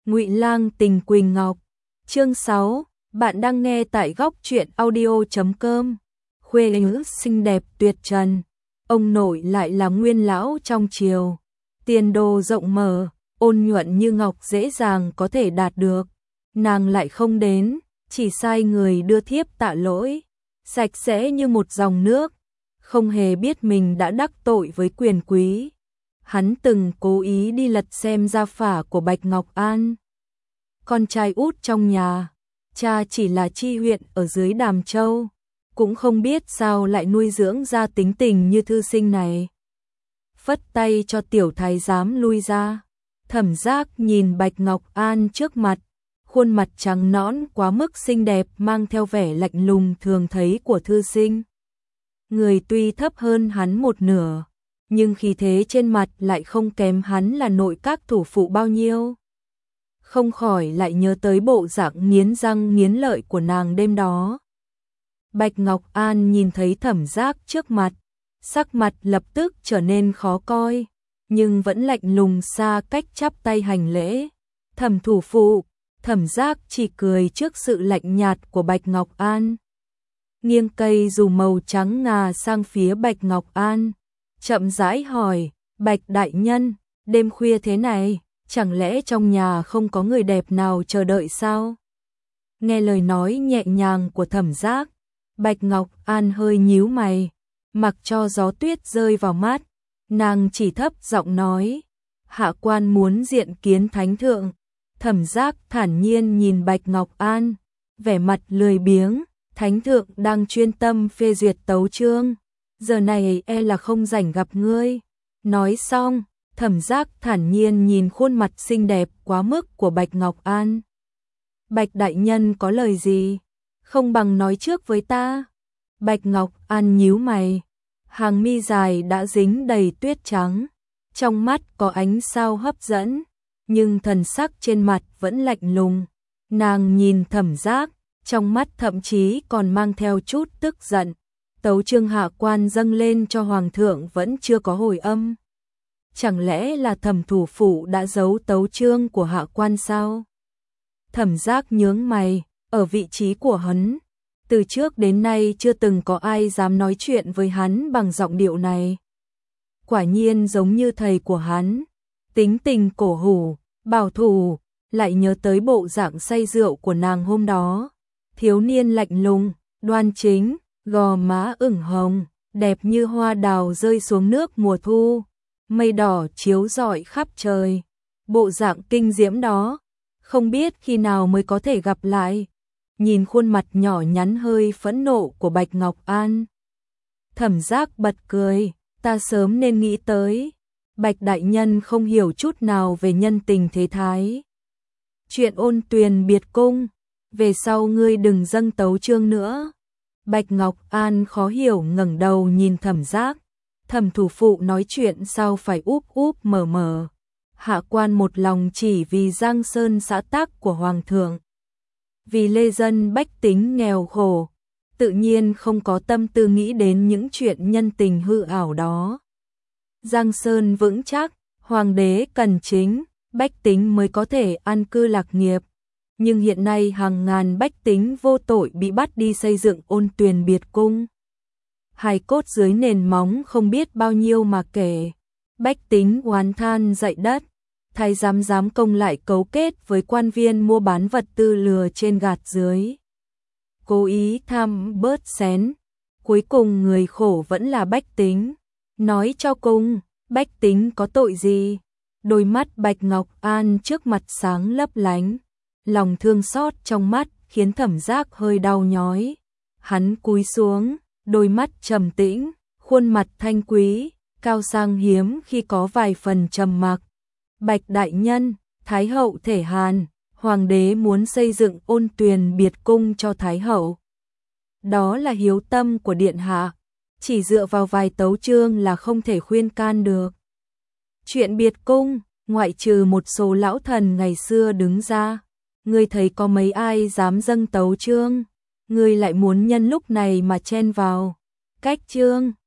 Ngụy Lang tình Quỳnh Ngọc. Chương 6, bạn đang nghe tại góc truyện audio.com. Khuê nữ xinh đẹp tuyệt trần, ông nội lại là nguyên lão trong triều, tiền đồ rộng mở, ôn nhuận như ngọc dễ dàng có thể đạt được, nàng lại không đến, chỉ sai người đưa thiếp tạ lỗi, sạch sẽ như một dòng nước, không hề biết mình đã đắc tội với quyền quý. Hắn từng cố ý đi lật xem gia phả của Bạch Ngọc An, con trai út trong nhà, cha chỉ là tri huyện ở dưới Đàm Châu, cũng không biết sao lại nuôi dưỡng ra tính tình như thư sinh này. Phất tay cho tiểu thái giám lui ra, Thẩm Giác nhìn Bạch Ngọc An trước mặt, khuôn mặt trắng nõn quá mức xinh đẹp mang theo vẻ lạnh lùng thường thấy của thư sinh. Người tuy thấp hơn hắn một nửa, nhưng khí thế trên mặt lại không kém hắn là nội các thủ phụ bao nhiêu. Không khỏi lại nhớ tới bộ dạng nghiến răng nghiến lợi của nàng đêm đó. Bạch Ngọc An nhìn thấy Thẩm Giác trước mặt, sắc mặt lập tức trở nên khó coi, nhưng vẫn lạnh lùng xa cách chắp tay hành lễ. Thẩm thủ phụ. Thẩm Giác chỉ cười trước sự lạnh nhạt của Bạch Ngọc An. Nghiêng cây dù màu trắng ngà sang phía Bạch Ngọc An, chậm rãi hỏi, Bạch đại nhân, đêm khuya thế này, chẳng lẽ trong nhà không có người đẹp nào chờ đợi sao? Nghe lời nói nhẹ nhàng của Thẩm Giác, Bạch Ngọc An hơi nhíu mày, mặc cho gió tuyết rơi vào mắt, nàng chỉ thấp giọng nói, hạ quan muốn diện kiến thánh thượng. Thẩm Giác thản nhiên nhìn Bạch Ngọc An, vẻ mặt lười biếng, thánh thượng đang chuyên tâm phê duyệt tấu chương, giờ này e là không rảnh gặp ngươi. Nói xong, Thẩm Giác thản nhiên nhìn khuôn mặt xinh đẹp quá mức của Bạch Ngọc An. Bạch đại nhân có lời gì, không bằng nói trước với ta. Bạch Ngọc An nhíu mày, hàng mi dài đã dính đầy tuyết trắng, trong mắt có ánh sao hấp dẫn, nhưng thần sắc trên mặt vẫn lạnh lùng. Nàng nhìn Thẩm Giác, trong mắt thậm chí còn mang theo chút tức giận. Tấu chương hạ quan dâng lên cho hoàng thượng vẫn chưa có hồi âm. Chẳng lẽ là Thẩm thủ phụ đã giấu tấu chương của hạ quan sao? Thẩm Giác nhướng mày, ở vị trí của hắn, từ trước đến nay chưa từng có ai dám nói chuyện với hắn bằng giọng điệu này. Quả nhiên giống như thầy của hắn, tính tình cổ hủ, bảo thủ, lại nhớ tới bộ dạng say rượu của nàng hôm đó. Thiếu niên lạnh lùng, đoan chính, gò má ửng hồng, đẹp như hoa đào rơi xuống nước mùa thu, mây đỏ chiếu rọi khắp trời. Bộ dạng kinh diễm đó, không biết khi nào mới có thể gặp lại. Nhìn khuôn mặt nhỏ nhắn hơi phẫn nộ của Bạch Ngọc An, Thẩm Giác bật cười, ta sớm nên nghĩ tới. Bạch đại nhân không hiểu chút nào về nhân tình thế thái. Chuyện Ôn Tuyền biệt cung, về sau ngươi đừng dâng tấu chương nữa. Bạch Ngọc An khó hiểu ngẩng đầu nhìn Thẩm Giác. Thẩm thủ phụ nói chuyện sao phải úp úp mở mở. Hạ quan một lòng chỉ vì Giang Sơn xã tắc của hoàng thượng, vì lê dân bách tính nghèo khổ, tự nhiên không có tâm tư nghĩ đến những chuyện nhân tình hư ảo đó. Giang Sơn vững chắc, hoàng đế cần chính, bách tính mới có thể an cư lạc nghiệp. Nhưng hiện nay hàng ngàn bách tính vô tội bị bắt đi xây dựng Ôn Tuyền biệt cung. Hài cốt dưới nền móng không biết bao nhiêu mà kể. Bách tính oán than dậy đất. Thái giám giám công lại cấu kết với quan viên mua bán vật tư lừa trên gạt dưới, cố ý tham bớt xén. Cuối cùng người khổ vẫn là bách tính. Nói cho cùng, bách tính có tội gì? Đôi mắt Bạch Ngọc An trước mặt sáng lấp lánh, lòng thương xót trong mắt khiến Thẩm Giác hơi đau nhói. Hắn cúi xuống, đôi mắt trầm tĩnh, khuôn mặt thanh quý, cao sang hiếm khi có vài phần trầm mặc. Bạch đại nhân, Thái hậu thể hàn, hoàng đế muốn xây dựng Ôn Tuyền biệt cung cho Thái hậu. Đó là hiếu tâm của điện hạ, chỉ dựa vào vài tấu chương là không thể khuyên can được. Chuyện biệt cung, ngoại trừ một số lão thần ngày xưa đứng ra, ngươi thấy có mấy ai dám dâng tấu chương, ngươi lại muốn nhân lúc này mà chen vào. Cách chương